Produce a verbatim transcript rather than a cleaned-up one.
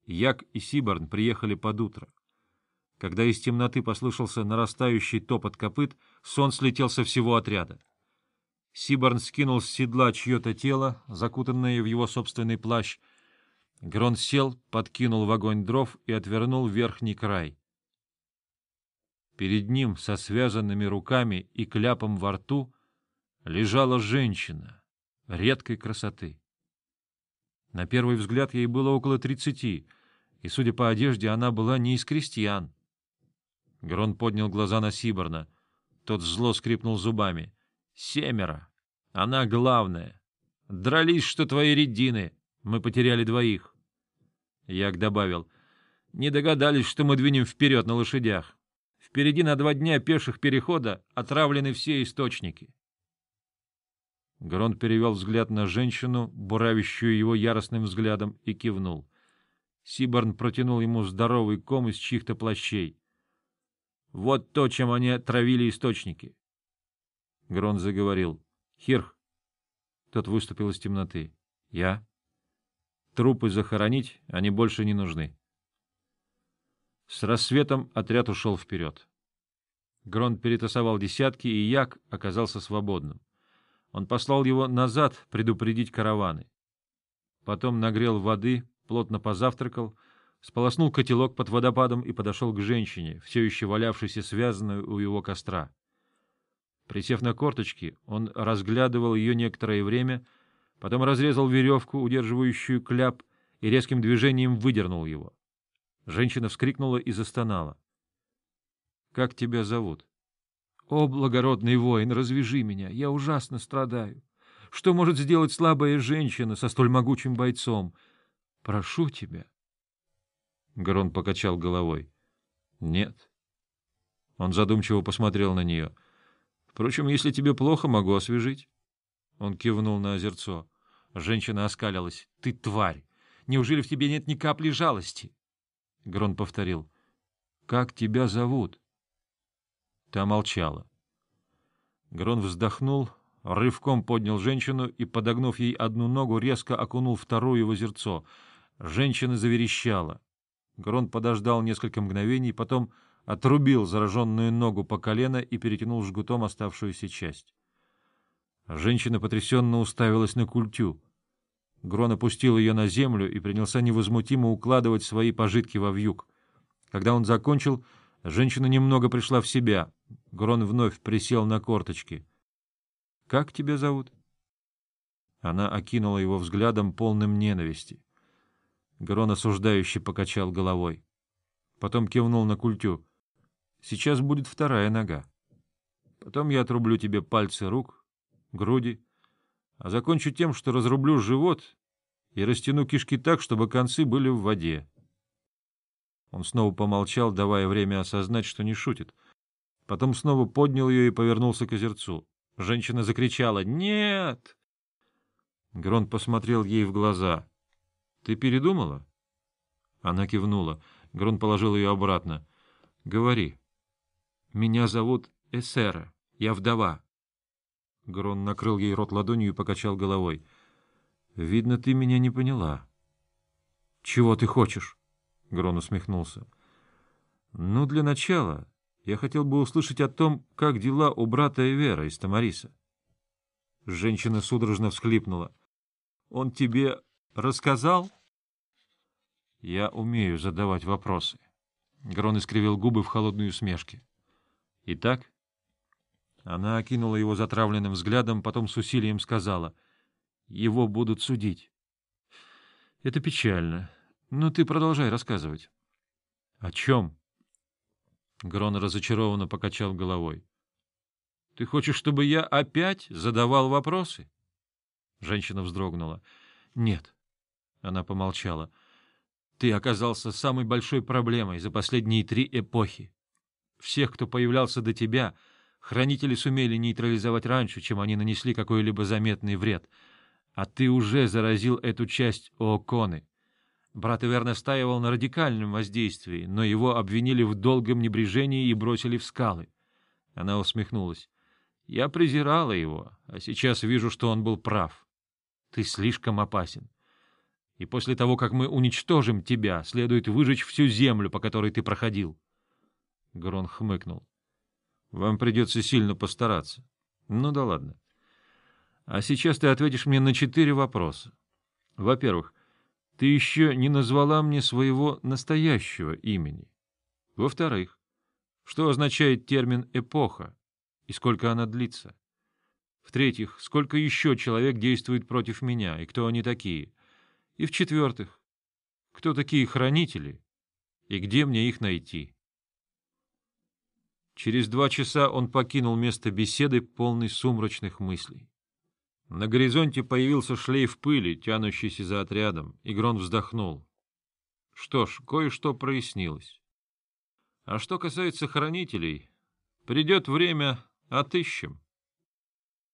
Як и Сиборн приехали под утро. Когда из темноты послышался нарастающий топот копыт, сон слетел со всего отряда. Сиборн скинул с седла чье-то тело, закутанное в его собственный плащ. Грон сел, подкинул в огонь дров и отвернул верхний край. Перед ним со связанными руками и кляпом во рту лежала женщина редкой красоты. На первый взгляд ей было около тридцати, и, судя по одежде, она была не из крестьян. Грон поднял глаза на Сиборна. Тот зло скрипнул зубами. — Семеро. Она главная. Дрались, что твои редины. Мы потеряли двоих. Як добавил. — Не догадались, что мы двинем вперед на лошадях. Впереди на два дня пеших перехода отравлены все источники. Грон перевел взгляд на женщину, буравящую его яростным взглядом, и кивнул. Сиборн протянул ему здоровый ком из чьих-то плащей. — Вот то, чем они отравили источники. Грон заговорил. — Хирх. Тот выступил из темноты. — Я? Трупы захоронить, они больше не нужны. С рассветом отряд ушел вперед. Грон перетасовал десятки, и Як оказался свободным. Он послал его назад предупредить караваны. Потом нагрел воды, плотно позавтракал, сполоснул котелок под водопадом и подошел к женщине, все еще валявшейся связанную у его костра. Присев на корточки, он разглядывал ее некоторое время, потом разрезал веревку, удерживающую кляп, и резким движением выдернул его. Женщина вскрикнула и застонала. — Как тебя зовут? — О, благородный воин, развяжи меня, я ужасно страдаю. Что может сделать слабая женщина со столь могучим бойцом? Прошу тебя. Грон покачал головой. — Нет. Он задумчиво посмотрел на нее. — Впрочем, если тебе плохо, могу освежить. Он кивнул на озерцо. Женщина оскалилась. — Ты тварь! Неужели в тебе нет ни капли жалости? Грон повторил. — Как тебя зовут? Та молчала. Грон вздохнул, рывком поднял женщину и, подогнув ей одну ногу, резко окунул вторую в озерцо. Женщина заверещала. Грон подождал несколько мгновений, потом отрубил зараженную ногу по колено и перетянул жгутом оставшуюся часть. Женщина потрясенно уставилась на культю. Грон опустил ее на землю и принялся невозмутимо укладывать свои пожитки во вьюг. Когда он закончил, женщина немного пришла в себя. Грон вновь присел на корточки. — Как тебя зовут? Она окинула его взглядом, полным ненависти. Грон осуждающе покачал головой. Потом кивнул на культю. — Сейчас будет вторая нога. Потом я отрублю тебе пальцы рук, груди, а закончу тем, что разрублю живот и растяну кишки так, чтобы концы были в воде. Он снова помолчал, давая время осознать, что не шутит. Потом снова поднял ее и повернулся к озерцу. Женщина закричала «Нет!». Грон посмотрел ей в глаза. — Ты передумала? Она кивнула. Грон положил ее обратно. — Говори. — Меня зовут Эсера. Я вдова. Грон накрыл ей рот ладонью и покачал головой. — Видно, ты меня не поняла. — Чего ты хочешь? — Грон усмехнулся. — Ну, для начала я хотел бы услышать о том, как дела у брата Эвера из Тамариса. Женщина судорожно всхлипнула. — Он тебе рассказал? — Я умею задавать вопросы. Грон искривил губы в холодной усмешке. — Итак? Она окинула его затравленным взглядом, потом с усилием сказала. — Его будут судить. — Это печально. Но ты продолжай рассказывать. — О чем? Грон разочарованно покачал головой. — Ты хочешь, чтобы я опять задавал вопросы? Женщина вздрогнула. — Нет. Она помолчала. — Ты оказался самой большой проблемой за последние три эпохи. Всех, кто появлялся до тебя, хранители сумели нейтрализовать раньше, чем они нанесли какой-либо заметный вред. А ты уже заразил эту часть Ооконы. Брат Эвер настаивал на радикальном воздействии, но его обвинили в долгом небрежении и бросили в скалы. Она усмехнулась. Я презирала его, а сейчас вижу, что он был прав. Ты слишком опасен. И после того, как мы уничтожим тебя, следует выжечь всю землю, по которой ты проходил. Грон хмыкнул. — Вам придется сильно постараться. Ну да ладно. А сейчас ты ответишь мне на четыре вопроса. Во-первых, ты еще не назвала мне своего настоящего имени. Во-вторых, что означает термин «эпоха» и сколько она длится? В-третьих, сколько еще человек действует против меня и кто они такие? И в-четвертых, кто такие хранители и где мне их найти? Через два часа он покинул место беседы, полный сумрачных мыслей. На горизонте появился шлейф пыли, тянущийся за отрядом, и Грон вздохнул. Что ж, кое-что прояснилось. А что касается хранителей, придет время — отыщем.